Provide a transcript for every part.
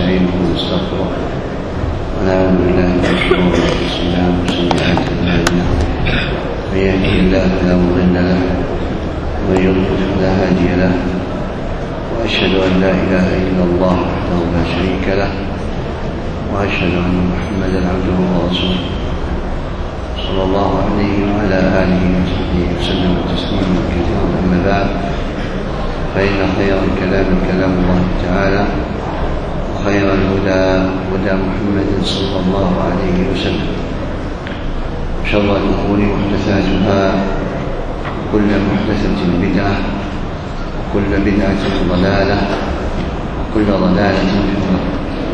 ونستعينه ونستغفره ونعوذ بالله من شرور انفسنا وسيئات اعمالنا من يهده الله فلا مضل له ومن يضلل فلا هادي له واشهد ان لا اله الا الله وحده لا شريك له واشهد ان محمدا عبده ورسوله صلى الله عليه وعلى اله وصحبه وسلم تسليما كثيرا. اما بعد، فإن خير الكلام كلام الله تعالى، وخير الهدى هدى محمد صلى الله عليه وسلم، وشر الأمور محدثاتها، كل محدثة بدعة، وكل بدعة ضلالة، وكل ضلالة في النار.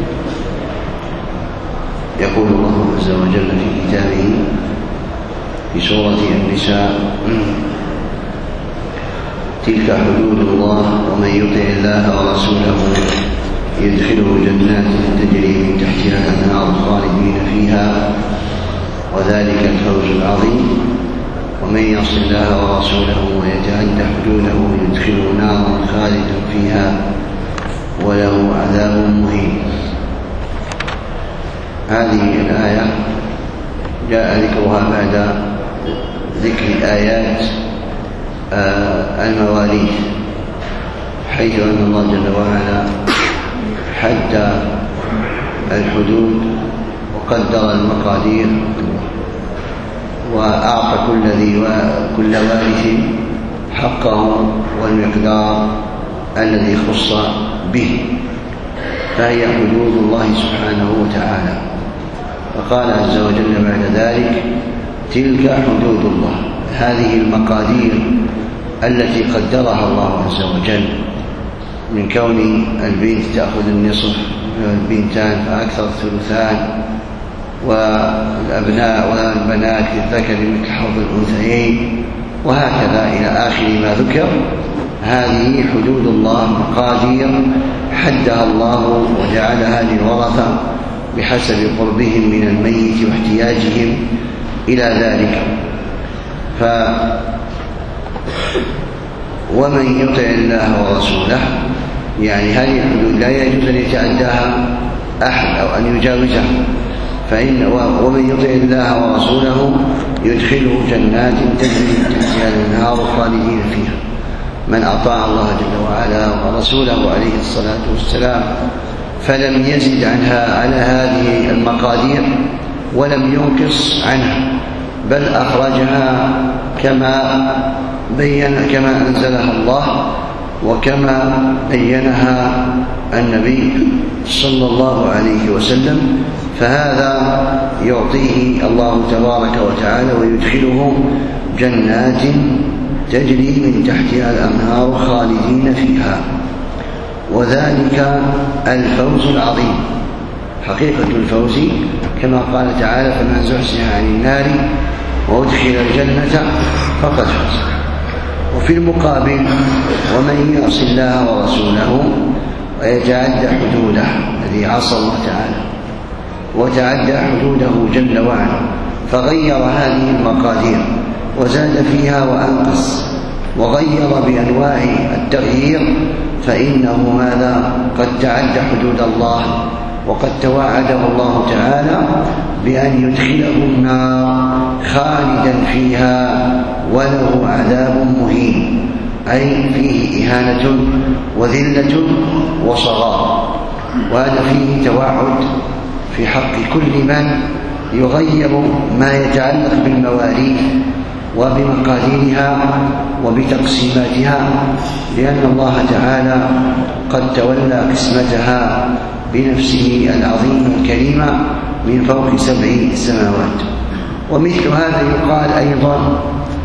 يقول الله عز وجل في كتابه في سورة النساء: تلك حدود الله ومن يطع الله ورسوله يدخله جنات تجري من تحتها الأنهار خالدين فيها وذلك الفوز العظيم. ومن يعص الله ورسوله ويتعد حدوده يدخله نارا خالدا فيها وله عذاب مهين. هذه الآية جاء ذكرها بعد ذكر آيات المواريث، حيث أن الله جل وعلا حد الحدود وقدر المقادير وأعطى كل وارث حقه والمقدار الذي خص به، فهي حدود الله سبحانه وتعالى. فقال عز وجل بعد ذلك: تلك حدود الله، هذه المقادير التي قدرها الله عز وجل، من كون البنت تأخذ النصف والبنتان فأكثر الثلثان، والأبناء والبنات للذكر مثل حظ الأنثيين، وهكذا إلى آخر ما ذكر. هذه حدود الله، مقادير حدها الله وجعلها للورثة بحسب قربهم من الميت واحتياجهم إلى ذلك. ومن يطع الله ورسوله، يعني هذه الحدود لا يجوز أن يتعداها أحد أو أن يجاوزها. ومن يطع الله ورسوله يدخله جنات تجري من تحتها الأنهار خالدين فيها. من أطاع الله جل وعلا ورسوله عليه الصلاة والسلام فلم يزد عنها على هذه المقادير ولم ينقص عنها، بل أخرجها كما أنزلها الله وكما بينها النبي صلى الله عليه وسلم، فهذا يعطيه الله تبارك وتعالى ويدخله جنات تجري من تحتها الأنهار خالدين فيها وذلك الفوز العظيم. حقيقة الفوز كما قال تعالى: فمن زحزح عن النار وأدخل الجنة فقد فاز. وفي المقابل: ومن يعص الله ورسوله ويتعدى حدوده، الذي عصى الله تعالى وتعدى حدوده جل وعلا فغير هذه المقادير وزاد فيها وأنقص وغير بأنواع التغيير، فإنه ماذا؟ قد تعدى حدود الله، وقد توعده الله تعالى بأن يدخله النار خالدا فيها وله عذاب مهين، أي فيه إهانة وذلة وصغار. وهذا فيه توعد في حق كل من يغير ما يتعلق بالمواريث وبمقاديرها وبتقسيماتها، لأن الله تعالى قد تولى قسمتها بنفسه العظيمة الكريمة من فوق 7 سماوات. ومثل هذا يقال أيضا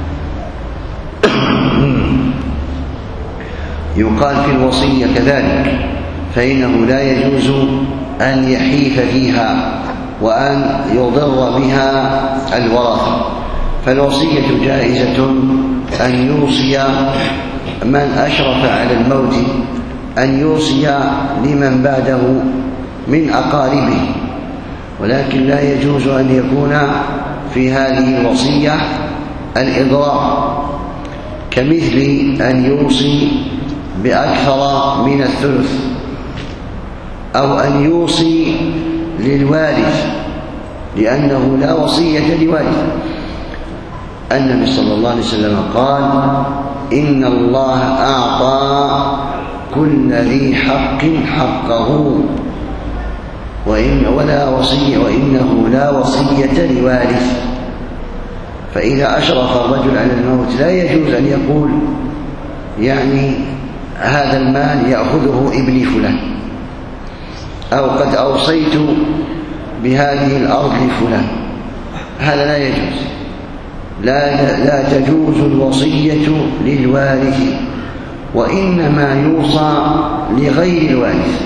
يقال في الوصية كذلك، فإنه لا يجوز أن يحيف فيها وأن يضر بها الورثة. فالوصية جائزة أن يوصي من أشرف على الموت أن يوصي لمن بعده من أقاربه، ولكن لا يجوز أن يكون في هذه الوصية الإضرار، كمثل أن يوصي بأكثر من الثلث أو أن يوصي للوارث، لأنه لا وصية لوارث. النبي صلى الله عليه وسلم قال: إن الله أعطى كل ذي حق حقه وإنه لا وصية لوارث. فإذا أشرف الرجل على الموت لا يجوز أن يقول يعني هذا المال يأخذه ابني فلان، أو قد أوصيت بهذه الأرض لفلان. هذا لا يجوز. لا تجوز الوصية للوارث، وإنما يوصى لغير الوارث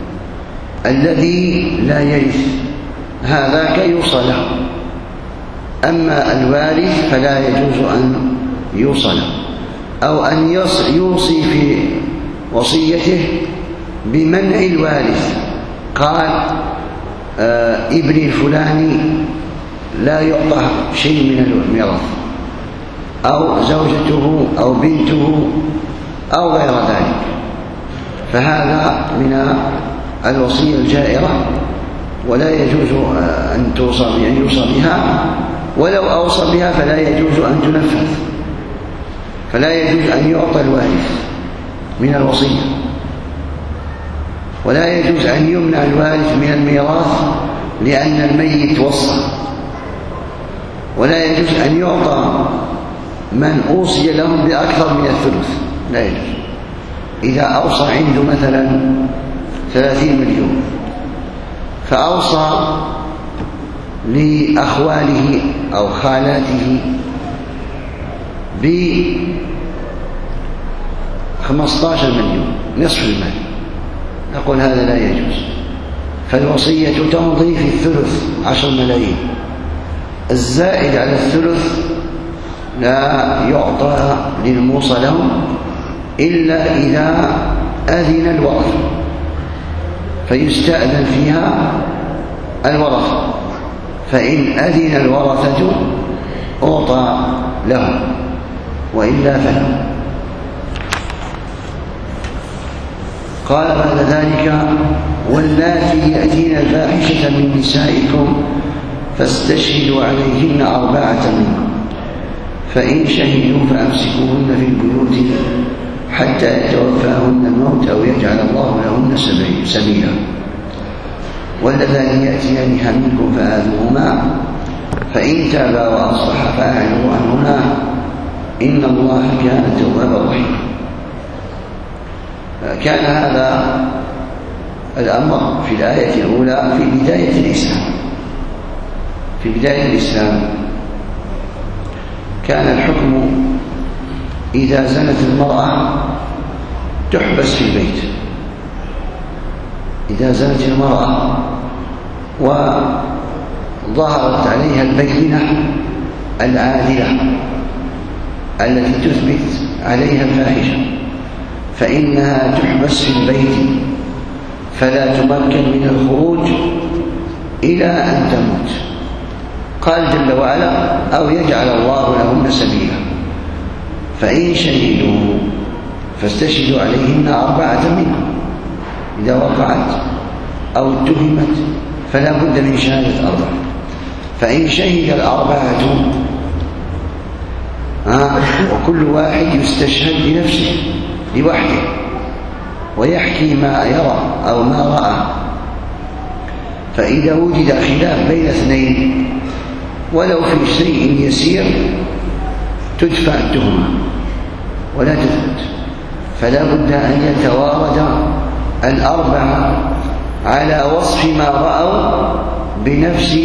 الذي لا يرث، هذاك يوصى له. أما الوارث فلا يجوز أن يوصى له، أو أن يوصي في وصيته بمنع الوارث. قال: ابني الفلاني لا يعطى شيء من الميراث، أو زوجته أو بنته أو غير ذلك، فهذا من الوصية الجائرة، ولا يجوز أن يوصى بها، ولو أوصى بها فلا يجوز أن تنفذ، فلا يجوز أن يعطى الوارث من الوصية، ولا يجوز أن يمنع الوارث من الميراث لأن الميت وصى، ولا يجوز أن يعطى من أوصي لهم بأكثر من الثلث، لا يجوز. إذا أوصى عنده مثلا 30 مليون، فأوصى لأخواله أو خالاته ب15 مليون، نصف المال، نقول هذا لا يجوز. فالوصية تمضي في الثلث 10 ملايين، الزائد على الثلث لا يعطى للموصى له إلا إذا أذن الورثة، فيستأذن فيها الورثة، فإن أذن الورثة أعطى له، وإلا فلا. قال بعد ذلك: واللاتي يأتين الفاحشة من نسائكم فاستشهدوا عليهن 4 منكم، فإن شهدوا فأمسكوهن في البيوت حتى يتوفاهن الموت أو يجعل الله لهن سبيلا، واللذان يأتيانها منكم فآذوهما، فإن تابا وأصلحا فأعرضوا عنهما، إن الله كان توابا رحيما. كان هذا الأمر في الآية الأولى في بداية الإسلام. في بداية الإسلام كان الحكم إذا زنت المرأة تحبس في البيت. إذا زنت المرأة وظهرت عليها البينة العادلة التي تثبت عليها الفاحشة، فإنها تحبس في البيت فلا تمكن من الخروج إلى أن تموت. قال جل وعلا: أو يجعل الله لهن سبيلا، فإن شهدوا فاستشهدوا عليهن 4 منكم. إذا وقعت أو اتهمت فلا بد من شهادة 4، فإن شهد 4 وكل واحد يستشهد بنفسه لوحده ويحكي ما يرى أو ما رأى، فإذا وجد خلاف بين 2 ولو في شيء يسير تدفع التهمة ولا تثبت، فلا بد أن يتوارد 4 على وصف ما رأوا بنفس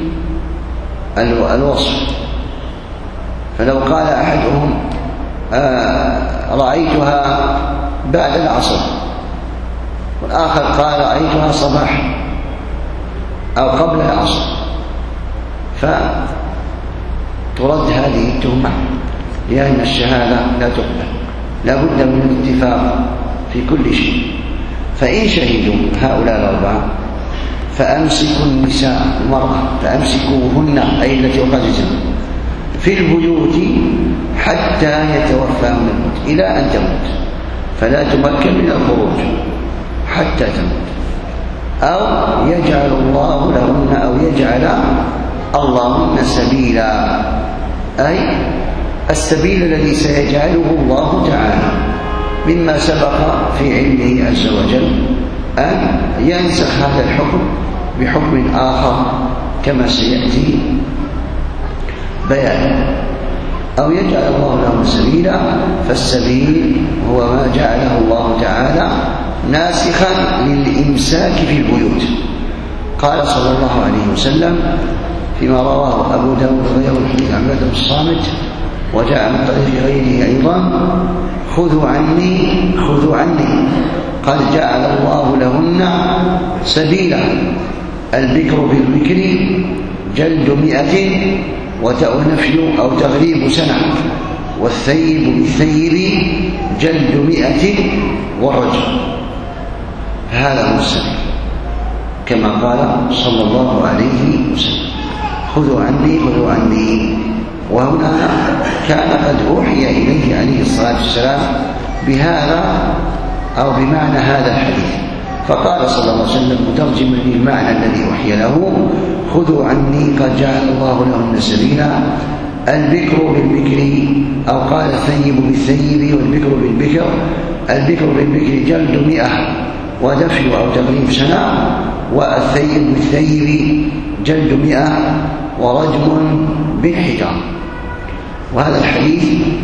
الوصف. فلو قال أحدهم رأيتها بعد العصر، والآخر قال رأيتها صباحا أو قبل العصر، فترد هذه التهمة، لأن الشهادة لا تقبل، لا بد من الاتفاق في كل شيء. فإن شهدوا هؤلاء 4 فأمسكوا النساء المرأة، فأمسكوهن أي التي وقعت الزنا في البيوت حتى يتوفاهن الموت، إلى أن تموت، فلا تمكن من الخروج حتى تموت. أو يجعل الله لهن أو يجعل اللهن سبيلا، أي السبيل الذي سيجعله الله تعالى مما سبق في علمه عز وجل أن ينسخ هذا الحكم بحكم آخر كما سيأتي بيانه. أو يجعل الله لهن سبيلا، فالسبيل هو ما جعله الله تعالى ناسخا للإمساك في البيوت. قال صلى الله عليه وسلم فيما رواه أبو داود وغيره حديث عبادة بن الصامت وجاء من طريق غيره أيضا: خذوا عني قد جعل الله لهن سبيلا، البكر بالبكر جلد 100 ونفي أو تغريب سنة، والثيب بالثيب جلد 100 والرجم. هذا هو السبيل كما قال صلى الله عليه وسلم: خذوا عني. وهنا كان قد أوحي إليه عليه الصلاة والسلام بهذا أو بمعنى هذا الحديث، فقال صلى الله عليه وسلم مترجما للمعنى الذي أوحي له: خذوا عني قد جعل الله لهن سبيلا، البكر بالبكر، أو قال الثيب بالثيب والبكر بالبكر، البكر بالبكر جلد 100 ودفع أو تغريب سنة، والثيب بالثيب جلد 100 ورجم بالحجار. وهذا الحديث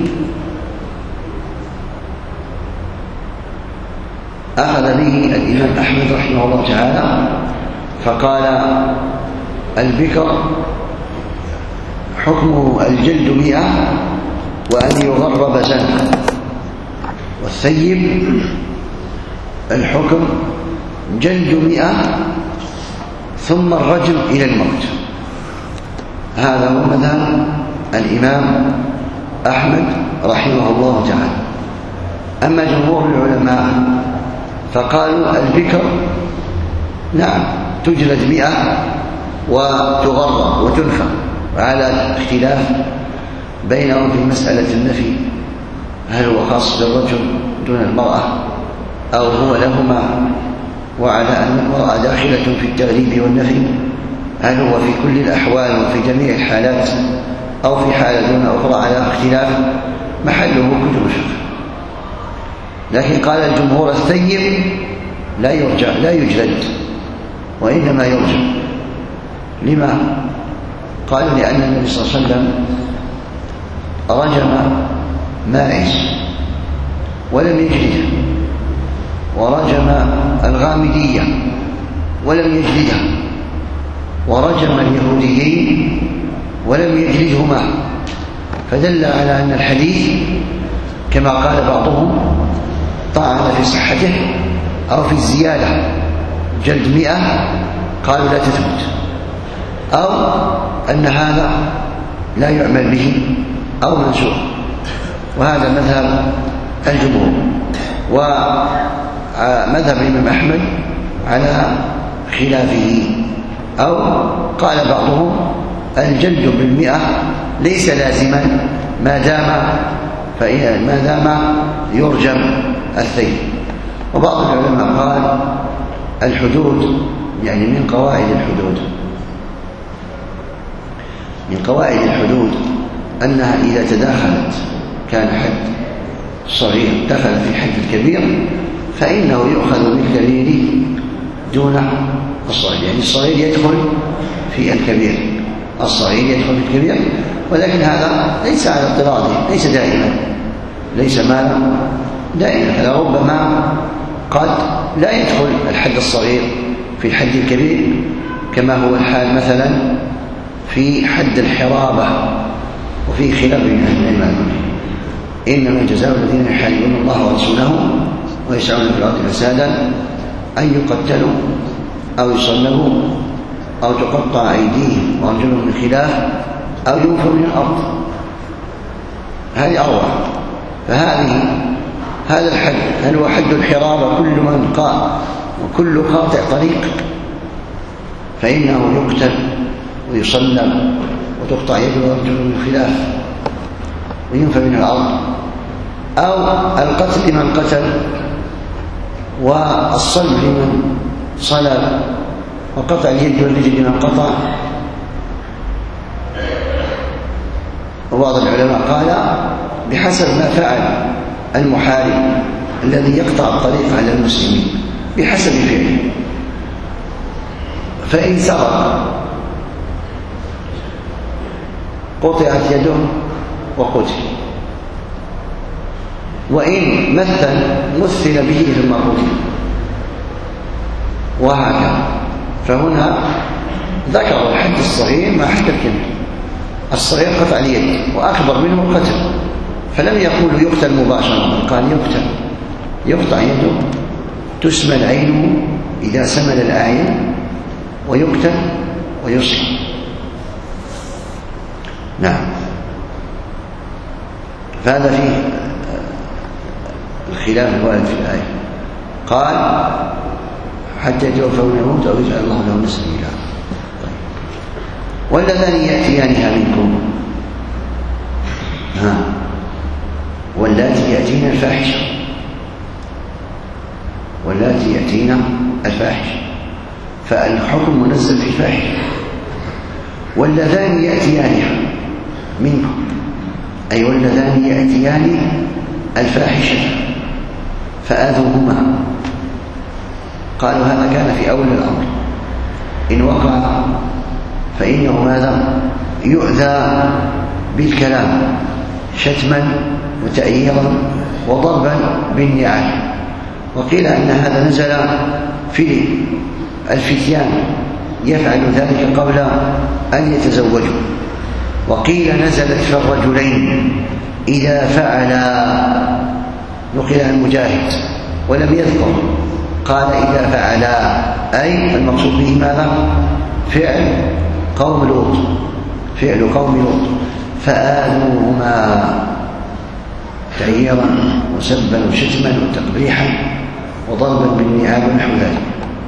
أخذ به الإمام أحمد رحمه الله تعالى، فقال: البكر حكمه الجلد 100 وأن يغرب سنة، والثيب الحكم جلد 100 ثم الرجم إلى الموت. هذا هو مذهب الإمام أحمد رحمه الله تعالى. أما جمهور العلماء فقالوا البكر نعم تجلد 100 وتغرب وتنفى، على اختلاف بينهم في مسألة النفي، هل هو خاص بالرجل دون المرأة أو هو لهما، وعلى أن المرأة داخلة في التغليب والنفي، هل هو في كل الأحوال وفي جميع الحالات أو في حالة دون أخرى، على اختلاف محله كتب الفقه. لكن قال الجمهور الثيب لا يجلد وإنما يرجم. لما؟ قالوا لأن النبي صلى الله عليه وسلم رجم ماعز ولم يجلده، ورجم الغامدية ولم يجلدها، ورجم اليهوديين ولم يجلدهما، فدل على أن الحديث كما قال بعضهم طعن في صحته أو في الزيادة جلد 100 قالوا لا تثبت، أو أن هذا لا يعمل به أو منسوخ. وهذا مذهب الجمهور. ومذهب الإمام أحمد على خلافه، أو قال بعضهم الجلد بال100 ليس لازما ما دام يرجم الثيب. وبعض العلماء قال الحدود يعني من قواعد الحدود أنها إذا تداخلت كان حد صغير دخل في حد الكبير فإنه يؤخذ بالكبير دون الصغير، يعني الصغير يدخل في الكبير، الصغير يدخل في الكبير، ولكن هذا ليس على اضطراده، ليس دائما، ليس مالا دائما، لربما قد لا يدخل الحد الصغير في الحد الكبير، كما هو الحال مثلا في حد الحرابة، وفي خلاف بين أهل العلم. إنما جزاء الذين يحاربون الله ورسوله ويسعون في الأرض فسادا أن يقتلوا أو يصلبوا أو تقطع أيديهم وأرجلهم من خلاف أو ينفوا من الأرض. هذه أروع. هذا الحد هل هو حد الحرابة؟ كل من وكل قاطع طريق فإنه يقتل ويصلب وتقطع يده وأرجله من خلاف وينفى من الأرض، أو القتل لمن قتل والصلب لمن صلب وقطع اليد والرجل من القطع. وبعض العلماء قال بحسب ما فعل المحارب الذي يقطع الطريق على المسلمين بحسب فعله، فإن سرق قطعت يده وقتل، وإن مثل به ثم قتل، وهكذا. فهنا ذكر الحد الصغير مع حد الكبير. الصغير قطع اليد وأكبر منه القتل، فلم يقول يقتل مباشرة، قال يقطع يده، تسمى العين إذا سمل الأعين، ويقتل ويصل. نعم. فهذا فيه الخلاف الوارد في الآية. قال حتى يتوفون الموت أو يجعل الله لهم سبيلا. واللذان يأتيانها منكم واللاتي يأتين الفاحشة، واللاتي يأتين الفاحشة، فالحكم منزل في الفاحشة. واللذان يأتيانها منكم أي واللذان يأتيان الفاحشة فآذوهما. قالوا هذا كان في أول الأمر، إن وقع فإنه ماذا؟ يؤذى بالكلام شتما وتأييرا وضربا بالنعال. وقيل أن هذا نزل في الفتيان يفعل ذلك قبل أن يتزوجوا، وقيل نزلت في الرجلين إذا فعلا، نقل عن مجاهد ولم يذكر، قال إذا فعلا أي المقصود به ماذا؟ فعل قوم لوط، فآذوهما تعييرا وسبا وشتما وتقبيحا وضربا بالنعال ونحو ذلك.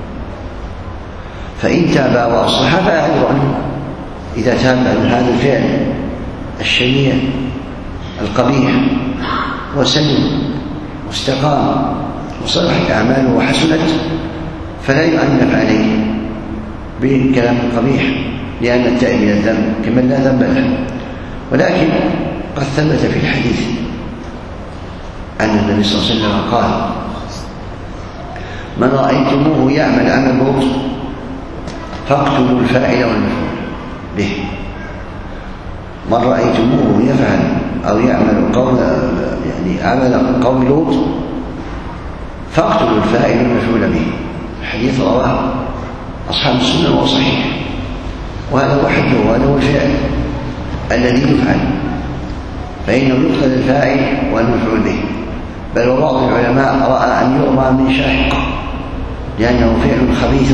فإن تابا وأصلحا فأعرضوا عنه. إذا تاب عن هذا الفعل الشنيع القبيح وسلم واستقام وصلحت أعماله وحسنت، فلا يؤنف عليه بالكلام القبيح، لأن التائب من الذنب كمن لا ذنب له. ولكن قد ثبت في الحديث أن النبي صلى الله عليه وسلم قال من رأيتموه يعمل عمل لوط فاقتلوا الفاعل والمفعول به. من رأيتموه يفعل أو يعمل عمل قوم لوط فاقتلوا الفاعل والمفعول به. الحديث رواه أصحاب السنة وهو صحيح، وهذا هو حده وهذا هو الفعل الذي يفعل، فإنه يقتل الفاعل والمفعول به. بل وبعض العلماء رأى أن يرمى من شاهق لأنه فعل خبيث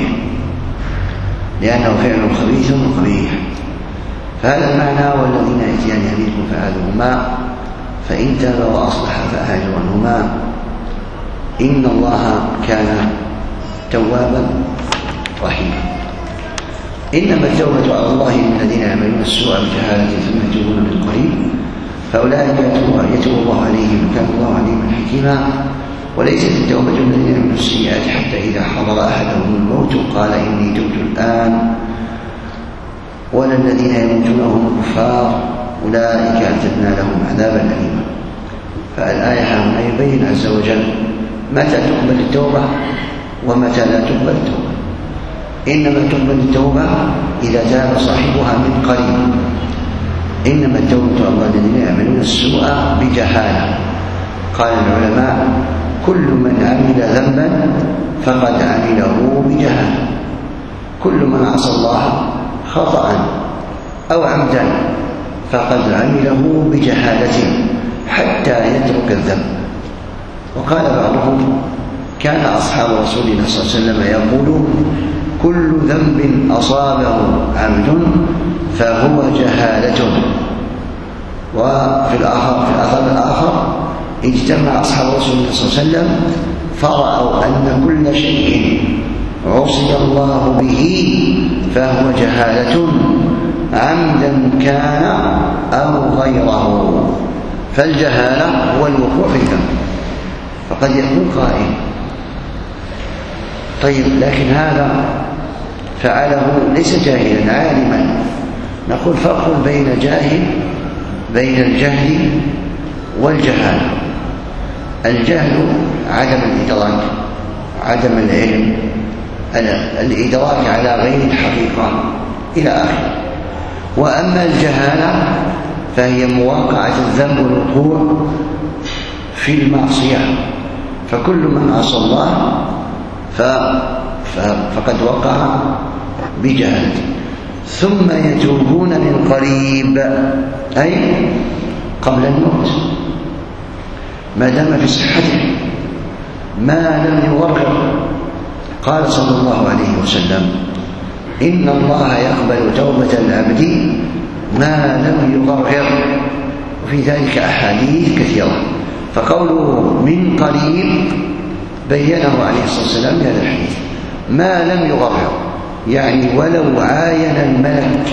قبيح. فهذا المعنى والذين يأتيان منكم فآذوهما فإن تاب وأصلح فأعرضوا عنهما إن الله كان توابا رحيما. إنما التوبة على الله للذين يعملون السوء بجهالة ثم يتوبون من قريب فأولئك يتوب الله عليهم وكان الله عليما حكيما. وليست التوبة الذين يعملون السيئات حتى إذا حضر أحدهم الموت قال إني تبت الآن، ولا الذين يموتون وهم كفار أولئك أعتدنا لهم عذابا أليما. فالآية هنا يبين عز وجل متى تقبل التوبة ومتى لا تقبل التوبة. إنما تقبل التوبة إذا تاب صاحبها من قريب. إنما التوبة على الذين يعملون السوء بجهالة. قال العلماء كل من عمل ذنبا فقد عمله بجهالة، كل من عصى الله خطأ أو عمدا فقد عمله بجهالة حتى يترك الذنب. وقال بعضهم كان أصحاب رسول الله صلى الله عليه وسلم يقولون كل ذنب أصابه عمد فهو جهالة. وفي الأثر الآخر اجتمع أصحاب رسول الله صلى الله عليه وسلم فرأوا أن كل شيء عصي الله به فهو جهالة عمدا كان أو غيره. فالجهالة هو الوقوع في الذنب. فقد يكون قائل طيب، لكن هذا فعله ليس جاهلا، عالما. نقول فرق بين الجهل والجهالة. الجهل عدم الإدراك، عدم العلم، الإدراك على غير الحقيقة إلى آخره. وأما الجهالة فهي مواقعة الذنب والوقوع في المعصية، فكل من عصى الله فقد وقع بجهالته. ثم يتوبون من قريب، أي قبل الموت، ما دام في صحته، ما لم يغرر. قال صلى الله عليه وسلم: إن الله يقبل توبة العبد ما لم يغرر. وفي ذلك أحاديث كثيرة. فقوله من قريب بينه عليه الصلاة والسلام هذا الحديث، ما لم يغرر، يعني ولو عاين الملك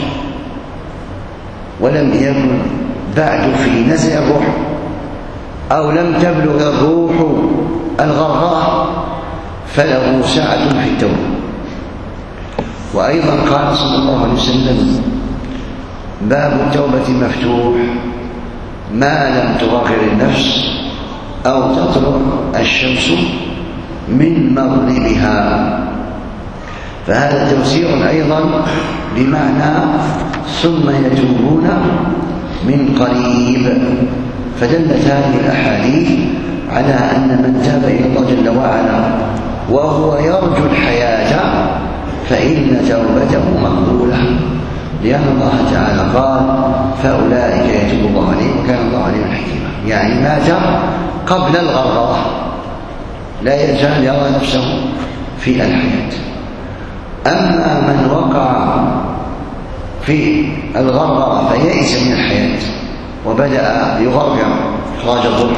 ولم يكن بعد في نزع الروح، أو لم تبلغ الروح الغرغاء، فله سعة في التوبة. وأيضا قال صلى الله عليه وسلم: باب التوبة مفتوح ما لم تغرر النفس أو تطلع الشمس من مغربها. فهذا توسيع أيضا بمعنى ثم يتوبون من قريب. فدلت هذه الأحاديث على أن من تاب إلى الله جل وعلا وهو يرجو الحياة فإن توبته مقبولة، لأن الله تعالى قال: فأولئك يتوب الله عليهم وكان الله عليهم حكيما. يعني مات قبل الغرغرة، لا يزال يرى نفسه في الحياة. أما من وقع في الغرغرة فيئس من الحياة وبدأ يغرغر إخراج الضر،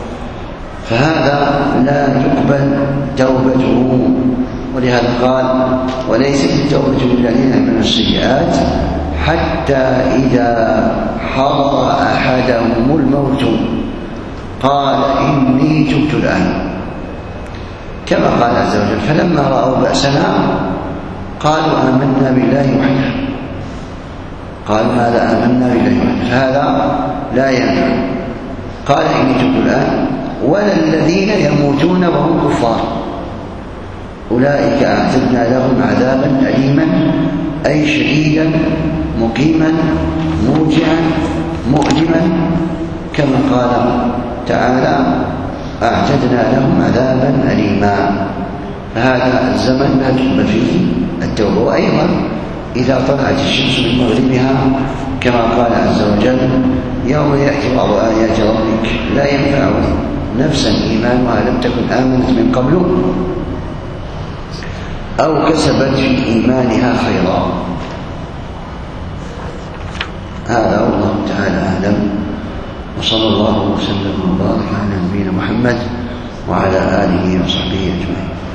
فهذا لا تقبل توبته. ولهذا قال: وليست التوبة للذين يعملون السيئات حتى إذا حضر أحدهم الموت قال إني تبت الآن، كما قال عز وجل: فلما رأوا بأسنا قالوا آمنا بالله وحده. قالوا هذا آمنا بالله وحده، فهذا لا ينفع. قال إني تبت الآن. ولا الذين يموتون وهم كفار أولئك أعتدنا لهم عذابا أليما، أي شديدا مقيما موجعا مؤلما، كما قال تعالى: أعتدنا لهم عذابا أليما. فهذا الزمن لا تقبل فيه التوبة. وأيضا إذا طلعت الشمس من مغربها، كما قال عز وجل: يوم يأتي بعض آيات ربك لا ينفع نفسا إيمانها لم تكن آمنت من قبل أو كسبت في إيمانها خيرا. هذا والله تعالى أعلم، وصلى الله وسلم وبارك على نبينا محمد وعلى آله وصحبه أجمعين.